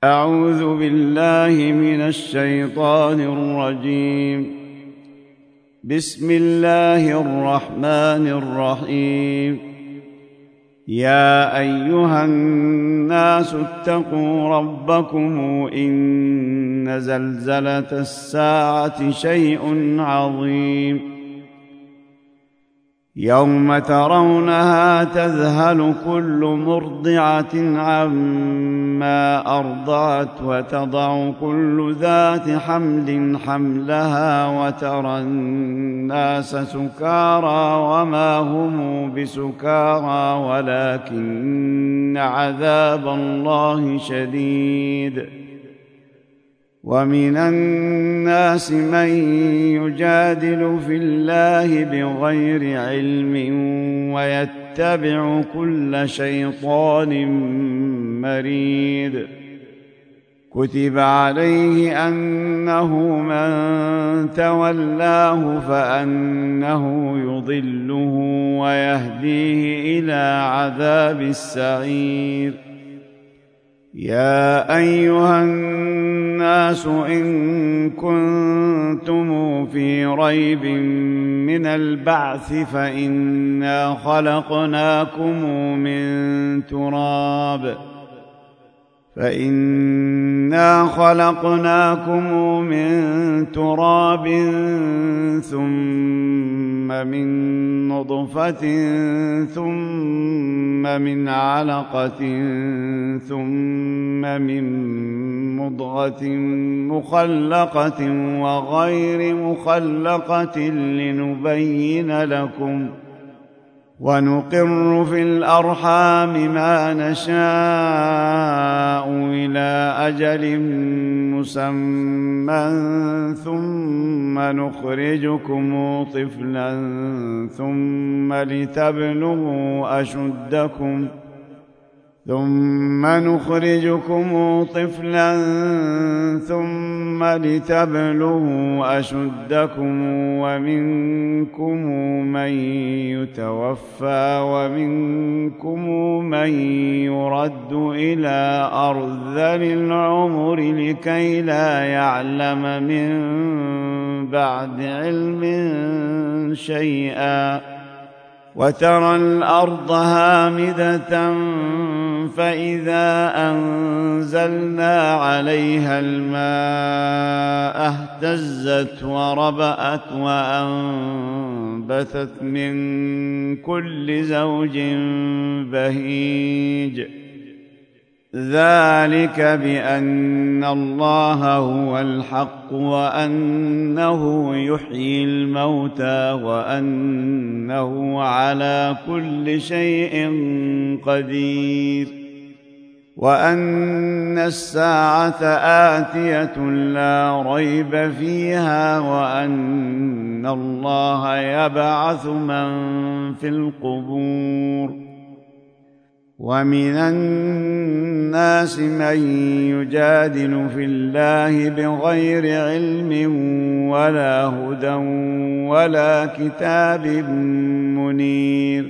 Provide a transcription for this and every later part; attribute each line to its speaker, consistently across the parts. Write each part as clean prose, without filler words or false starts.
Speaker 1: أعوذ بالله من الشيطان الرجيم. بسم الله الرحمن الرحيم. يا أيها الناس اتقوا ربكم إن زلزلة الساعة شيء عظيم يوم ترونها تذهل كل مرضعة عما أرضعت وتضع كل ذات حمل حملها وترى الناس سكارى وما هم بسكارى ولكن عذاب الله شديد. ومن الناس من يجادل في الله بغير علم ويتبع كل شيطان مريد. كتب عليه أنه من تولاه فأنه يضله ويهديه إلى عذاب السعير. يا أيها الناس إن كنتم في ريب من البعث فإنا خلقناكم من تراب ثم من نطفة ثم من علقة ثم من مضغة مخلقة وغير مخلقة لنبين لكم ونقر في الأرحام ما نشاء إلى أجل مسمى ثم نخرجكم طفلا ثم لتبلغوا أشدكم ومنكم من يتوفى ومنكم من يرد إلى أرذل العمر لكي لا يعلم من بعد علم شيئا. وترى الأرض هامدة فإذا أنزلنا عليها الماء اهتزت وربأت وأنبتت من كل زوج بهيج. ذلك بأن الله هو الحق وأنه يحيي الموتى وأنه على كل شيء قدير وأن الساعة آتية لا ريب فيها وأن الله يبعث من في القبور. ومن الناس من يجادل في الله بغير علم ولا هدى ولا كتاب منير.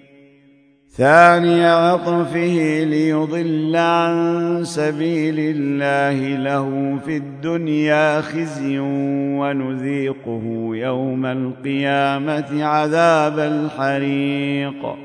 Speaker 1: ثاني عطفه ليضل عن سبيل الله له في الدنيا خزي ونذيقه يوم القيامة عذاب الحريق.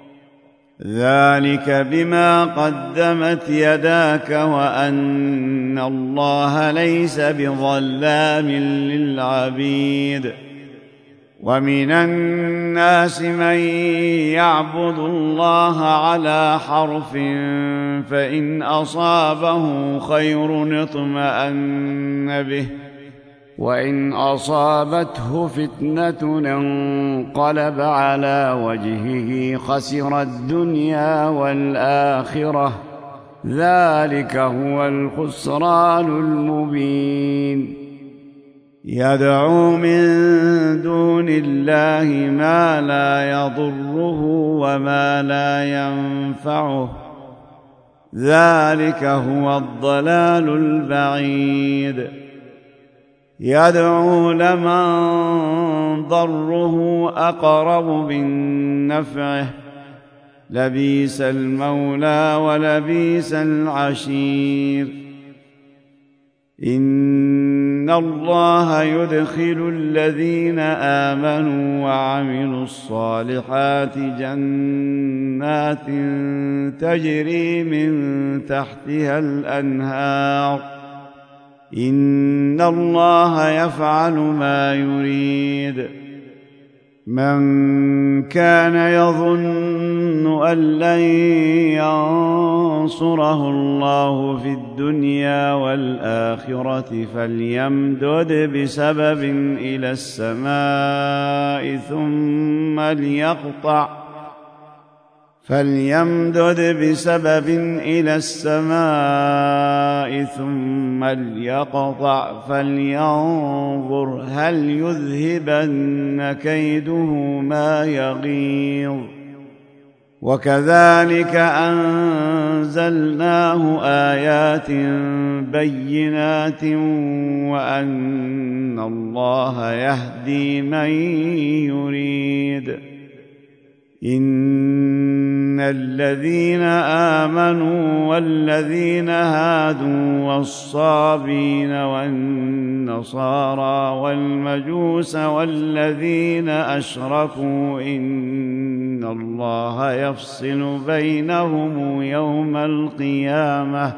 Speaker 1: ذلك بما قدمت يداك وأن الله ليس بظلام للعبيد. ومن الناس من يعبد الله على حرف فإن أصابه خير اطمأن به وإن أصابته فتنة انقلب على وجهه خسر الدنيا والآخرة. ذلك هو الخسران المبين. يدعو من دون الله ما لا يضره وما لا ينفعه. ذلك هو الضلال البعيد. يدعو لمن ضره أقرب من نفعه لبيس المولى ولبيس العشير. إن الله يدخل الذين آمنوا وعملوا الصالحات جنات تجري من تحتها الأنهار إن الله يفعل ما يريد من كان يظن أن لن ينصره الله في الدنيا والآخرة فليمدد بسبب إلى السماء ثم ليقطع فلينظر هل يذهبن كيده ما يغيظ وكذلك أنزلناه آيات بينات وأن الله يهدي من يريد إن الذين آمنوا والذين هادوا والصابين والنصارى والمجوس والذين أشركوا إن الله يفصل بينهم يوم القيامة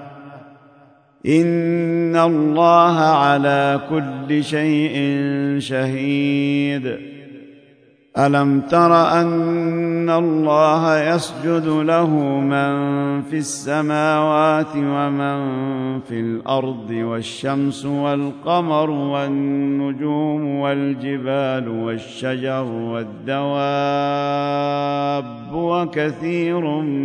Speaker 1: إن الله على كل شيء شهيد ألم تر أن الله يسجد له من في السماوات ومن في الأرض والشمس والقمر والنجوم والجبال والشجر والدواب وكثير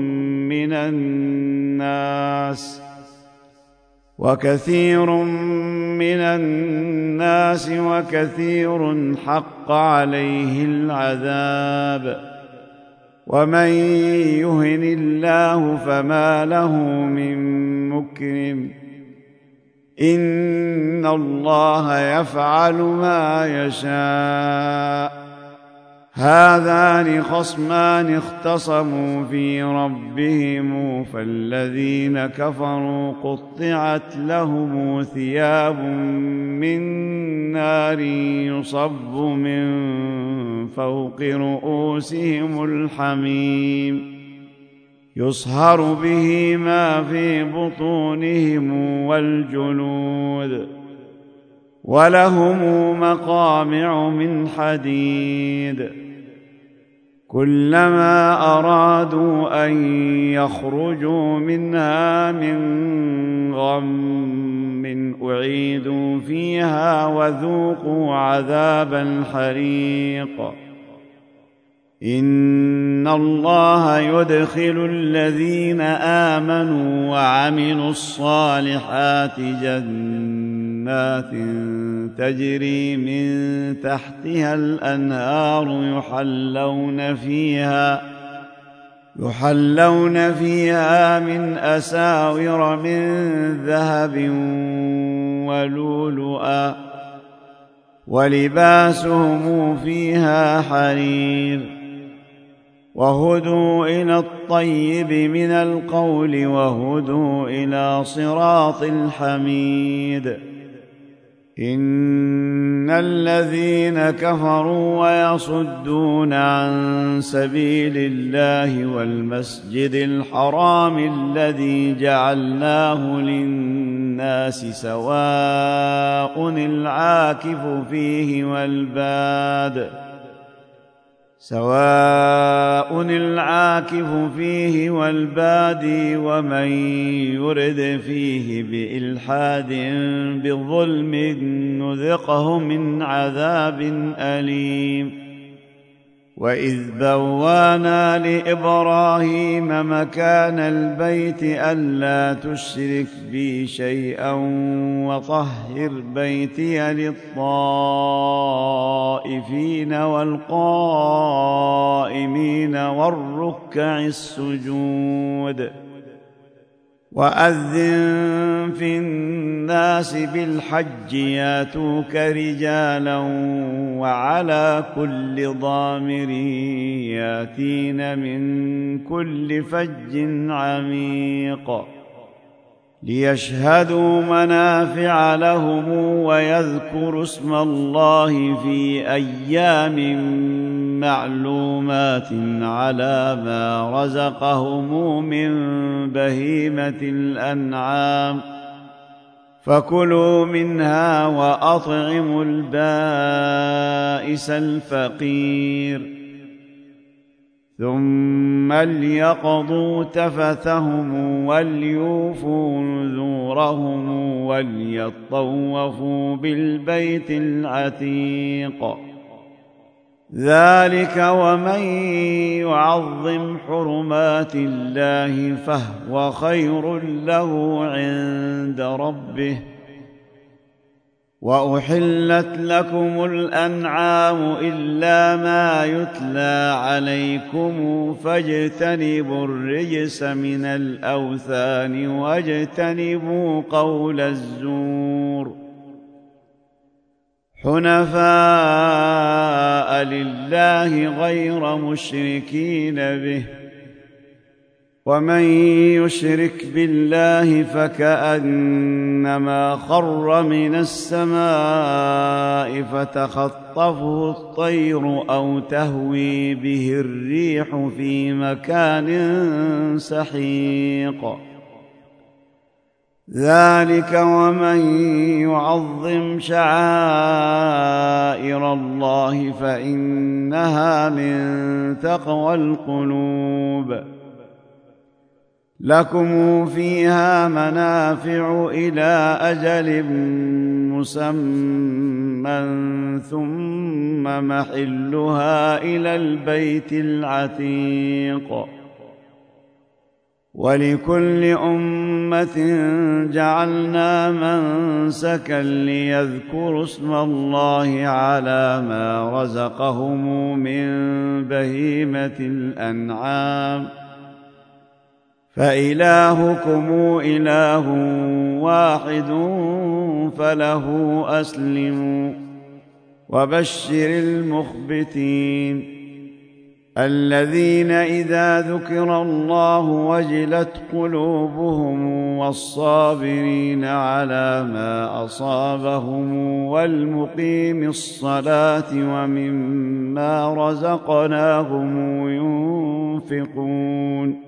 Speaker 1: من الناس وكثير حق عليه العذاب ومن يهن الله فما له من مكرم إن الله يفعل ما يشاء هذان خصمان اختصموا في ربهم فالذين كفروا قطعت لهم ثياب من نار يصب من فوق رؤوسهم الحميم يصهر به ما في بطونهم والجلود ولهم مقامع من حديد كلما أرادوا أن يخرجوا منها من غم أعيدوا فيها وذوقوا عذاب الحريق إن الله يدخل الذين آمنوا وعملوا الصالحات جنات تجري من تحتها الأنهار يحلون فيها من أساور من ذهب ولؤلؤا ولباسهم فيها حرير وهدوا إلى الطيب من القول وهدوا إلى صراط الحميد إن الذين كفروا ويصدون عن سبيل الله والمسجد الحرام الذي جعلناه للناس سواء العاكف فيه والباد ومن يرد فيه بإلحاد بظلم نذقه من عذاب أليم وإذ بوانا لإبراهيم مكان البيت ألا تشرك بي شيئا وطهر بيتي للطائفين والقائمين والركع السجود وأذن في الناس بالحج ياتوك رجالا وعلى كل ضامر ياتين من كل فج عميق ليشهدوا منافع لهم ويذكروا اسم الله في أيام معلومات على ما رزقهم من بهيمة الأنعام فكلوا منها وأطعموا البائس الفقير ثم ليقضوا تفثهم وليوفوا نذورهم وليطوفوا بالبيت العتيق ذلك ومن يعظم حرمات الله فهو خير له عند ربه وأحلت لكم الأنعام إلا ما يتلى عليكم فاجتنبوا الرجس من الأوثان واجتنبوا قول الزور حنفاء لله غير مشركين به ومن يشرك بالله فكأنما خر من السماء فتخطفه الطير أو تهوي به الريح في مكان سحيق ذلك ومن يعظم شعائر الله فإنها من تقوى القلوب لكم فيها منافع إلى أجل مسمى ثم محلها إلى البيت العتيق ولكل أمة جعلنا منسكا ليذكروا اسم الله على ما رزقهم من بهيمة الأنعام فإلهكم إله واحد فله أسلموا وبشر المخبتين الذين إذا ذكر الله وجلت قلوبهم والصابرين على ما أصابهم والمقيم الصلاة ومما رزقناهم ينفقون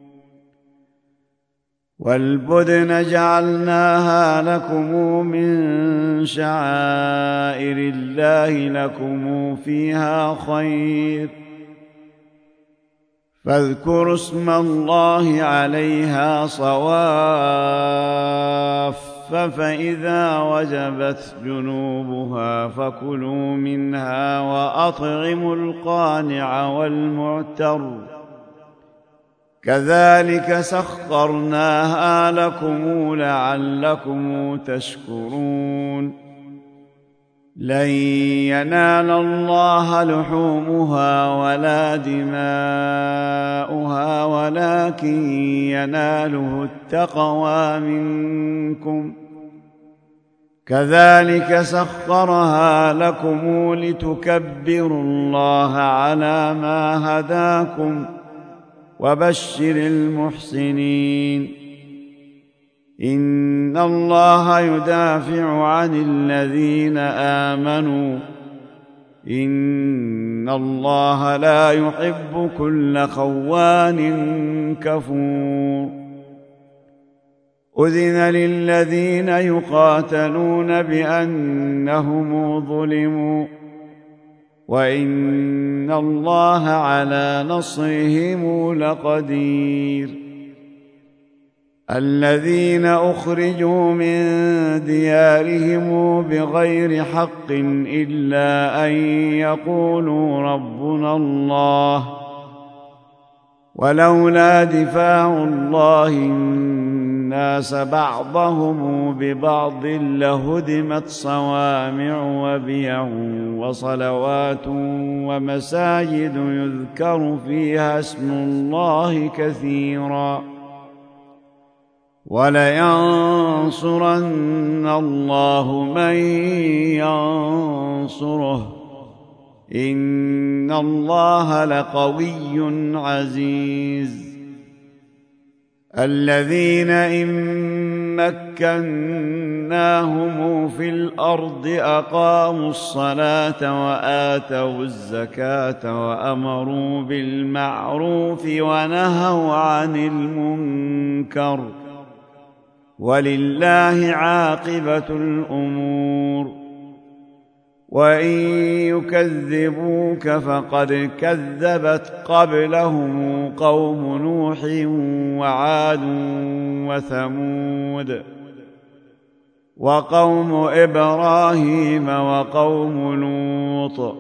Speaker 1: والبدن جعلناها لكم من شعائر الله لكم فيها خير فاذكروا اسم الله عليها صواف فإذا وجبت جنوبها فكلوا منها وأطعموا القانع والمعتر كذلك سخرناها لكم لعلكم تشكرون لن ينال الله لحومها ولا دماؤها ولكن يناله التقوى منكم كذلك سخرها لكم لتكبروا الله على ما هداكم وبشر المحسنين إن الله يدافع عن الذين آمنوا إن الله لا يحب كل خوان كفور أذن للذين يقاتلون بأنهم ظلموا وإن الله على نصرهم لقدير الذين أخرجوا من ديارهم بغير حق إلا أن يقولوا ربنا الله ولولا دفاع الله الناس بعضهم ببعض لهدمت صوامع وبيع وصلوات ومساجد يذكر فيها اسم الله كثيرا ولينصرن الله من ينصره إن الله لقوي عزيز الذين إن مكناهم في الأرض أقاموا الصلاة وآتوا الزكاة وأمروا بالمعروف ونهوا عن المنكر ولله عاقبة الأمور. وإن يكذبوك فقد كذبت قبلهم قوم نوح وعاد وثمود وقوم إبراهيم وقوم لوط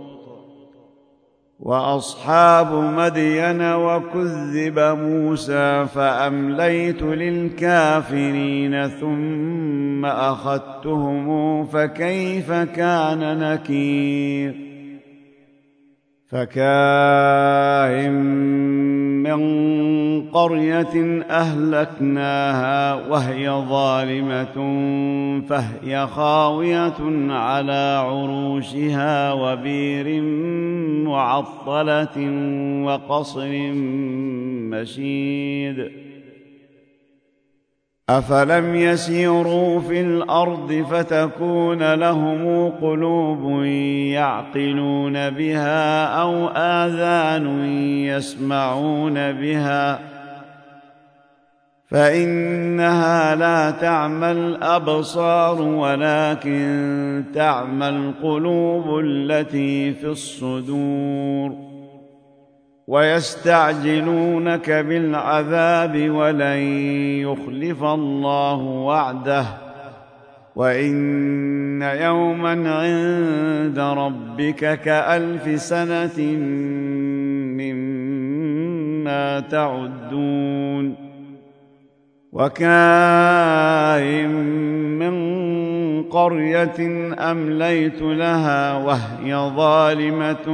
Speaker 1: وأصحاب مدين وكذب موسى فأمليت للكافرين ثم أخذتهم فكيف كان نكير. فكاين من قرية أهلكناها وهي ظالمة فهي خاوية على عروشها وبير معطلة وقصر مشيد. أفلم يسيروا في الأرض فتكون لهم قلوب يعقلون بها أو آذان يسمعون بها فإنها لا تعمى الأبصار ولكن تعمى القلوب التي في الصدور. ويستعجلونك بالعذاب ولن يخلف الله وعده وإن يوما عند ربك كألف سنة مما تعدون. وكاين من قرية أمليت لها وهي ظالمة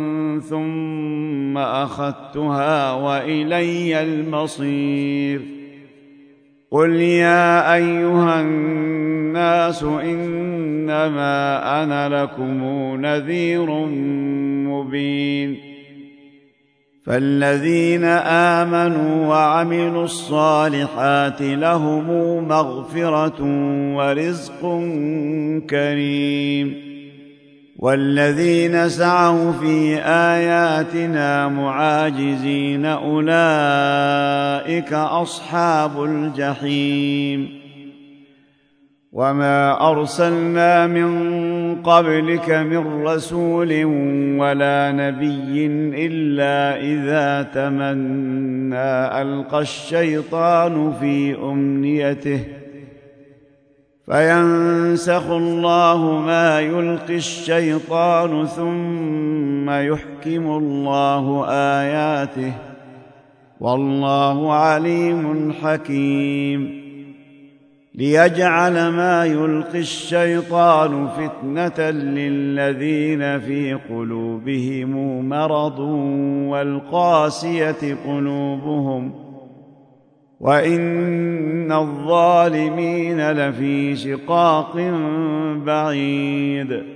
Speaker 1: ثم أخذتها وإلي المصير. قل يا أيها الناس إنما أنا لكم نذير مبين. فالذين آمنوا وعملوا الصالحات لهم مغفرة ورزق كريم. والذين سعوا في آياتنا معاجزين أولئك أصحاب الجحيم. وما أرسلنا من قبلك من رسول ولا نبي إلا إذا تمنى ألقى الشيطان في أمنيته فينسخ الله ما يلقي الشيطان ثم يحكم الله آياته والله عليم حكيم. ليجعل ما يلقي الشيطان فتنة للذين في قلوبهم مرض والقاسية قلوبهم وإن الظالمين لفي شقاق بعيد.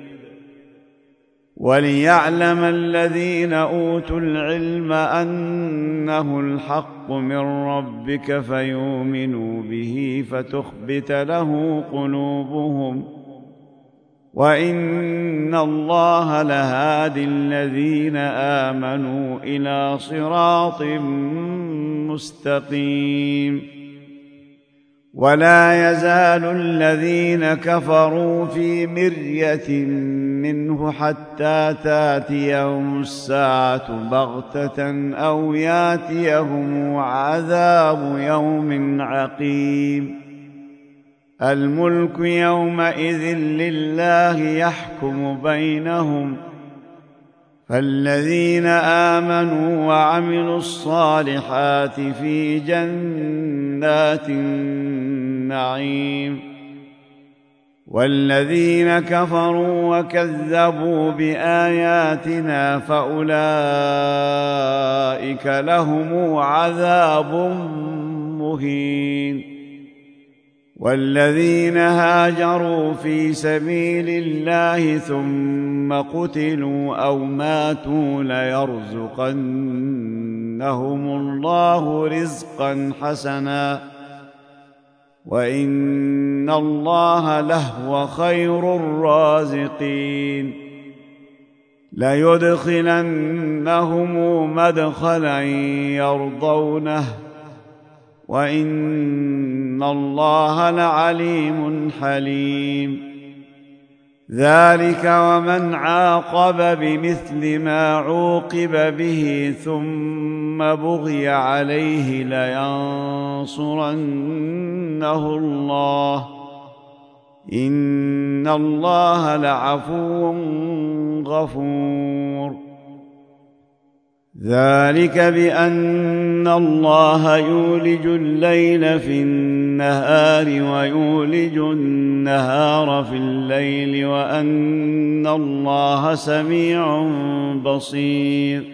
Speaker 1: وليعلم الذين أوتوا العلم أنه الحق من ربك فيؤمنوا به فتخبت له قلوبهم وإن الله لهادي الذين آمنوا إلى صراط مستقيم. ولا يزال الذين كفروا في مرية منه حتى تأتيهم الساعة بغتة أو يأتيهم عذاب يوم عقيم. الملك يومئذ لله يحكم بينهم فالذين آمنوا وعملوا الصالحات في جنات النعيم والذين كفروا وكذبوا بآياتنا فأولئك لهم عذاب مهين. والذين هاجروا في سبيل الله ثم قتلوا أو ماتوا ليرزقنهم الله رزقا حسنا وإن الله لهو خير الرازقين ليدخلنهم مدخلا يرضونه وإن الله لعليم حليم ذلك ومن عاقب بمثل ما عوقب به ثم بغي عليه لينصرنه الله إن الله لعفو غفور ذلك بأن الله يولج الليل في النهار ويولج النهار في الليل وأن الله سميع بصير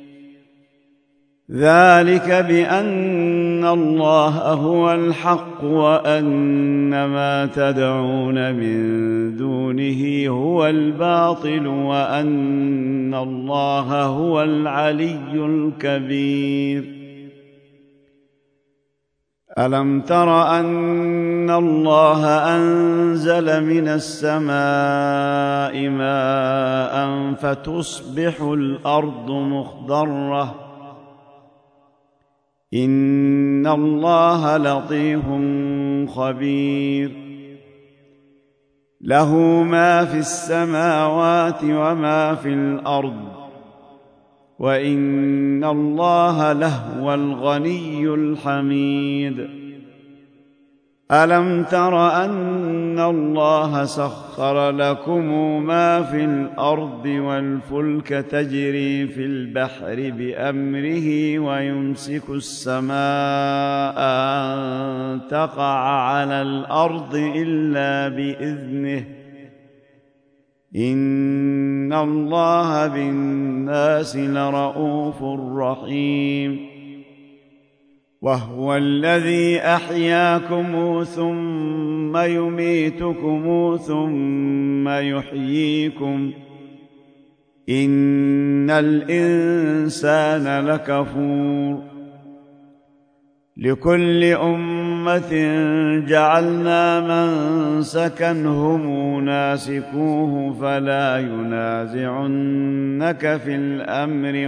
Speaker 1: ذلك بأن الله هو الحق وأن ما تدعون من دونه هو الباطل وأن الله هو العلي الكبير ألم تر أن الله أنزل من السماء ماء فتصبح الأرض مخضرة إن الله لطيف خبير له ما في السماوات وما في الأرض وإن الله لهو الغني الحميد ألم تر أن الله سخر لكم ما في الأرض والفلك تجري في البحر بأمره ويمسك السماء أن تقع على الأرض إلا بإذنه إن الله بالناس لرءوف رحيم وهو الذي أحياكم ثم يميتكم ثم يحييكم إن الإنسان لكفور لكل أمة جعلنا منسكا هم ناسكوه فلا ينازعنك في الأمر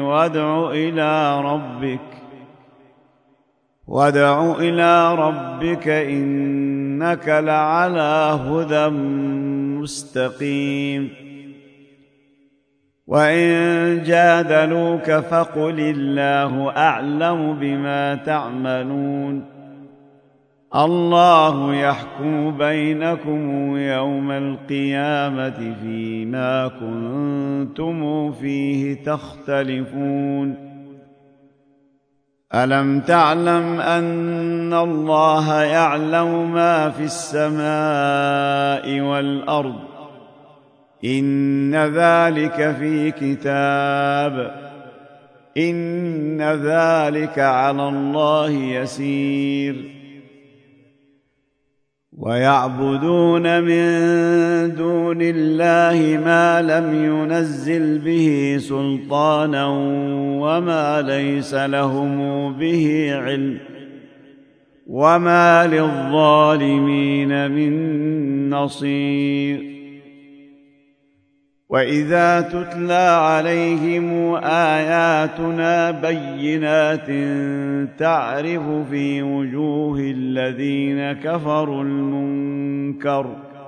Speaker 1: وادع إلى ربك إنك لعلى هدى مستقيم وإن جادلوك فقل الله أعلم بما تعملون الله يحكم بينكم يوم القيامة فيما كنتم فيه تختلفون ألم تعلم أن الله يعلم ما في السماء والأرض إن ذلك في كتاب إن ذلك على الله يسير ويعبدون من دون الله ما لم ينزل به سلطانا وما ليس لهم به علم وما للظالمين من نصير وإذا تتلى عليهم آياتنا بينات تعرف في وجوه الذين كفروا المنكر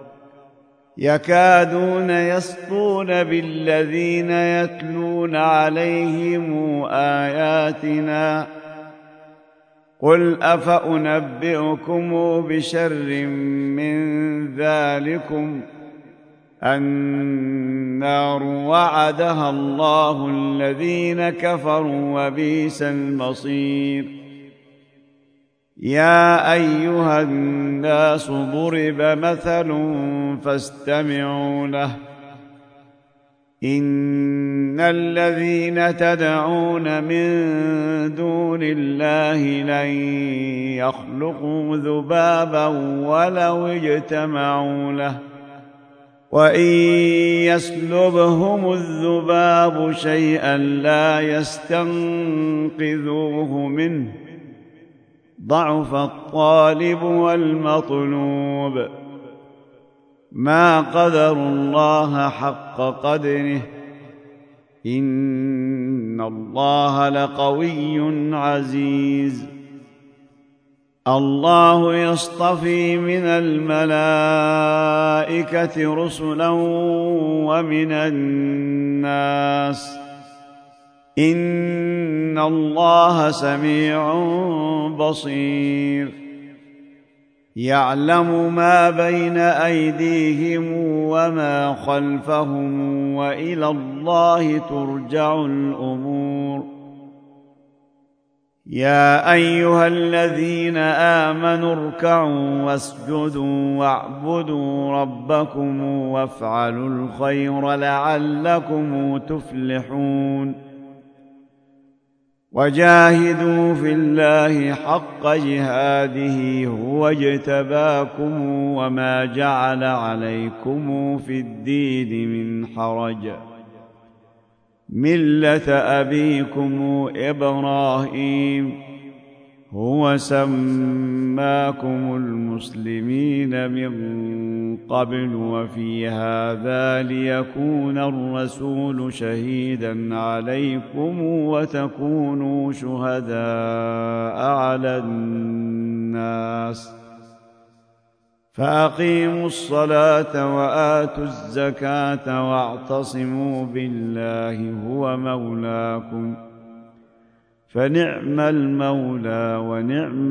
Speaker 1: يكادون يسطون بالذين يتلون عليهم آياتنا قل أفأنبئكم بشر من ذلكم النار وعدها الله الذين كفروا وبئس المصير يا أيها الناس ضرب مثل فاستمعوا له إن الذين تدعون من دون الله لن يخلقوا ذبابا ولو اجتمعوا له وإن يسلبهم الذباب شيئا لا يستنقذوه منه ضعف الطالب والمطلوب ما قدروا الله حق قدره إن الله لقوي عزيز الله يصطفي من الملائكة رسلا ومن الناس إن الله سميع بصير يعلم ما بين أيديهم وما خلفهم وإلى الله ترجع الأمور يا أيها الذين آمنوا اركعوا واسجدوا واعبدوا ربكم وافعلوا الخير لعلكم تفلحون وجاهدوا في الله حق جهاده هو اجتباكم وما جعل عليكم في الدين من حرج ملة أبيكم إبراهيم هو سماكم المسلمين من قبل وفي هذا ليكون الرسول شهيدا عليكم وتكونوا شهداء على الناس فأقيموا الصلاة وآتوا الزكاة واعتصموا بالله هو مولاكم فنعم المولى ونعم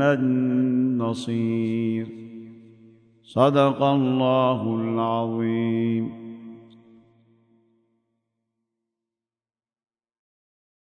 Speaker 1: النصير صدق الله العظيم.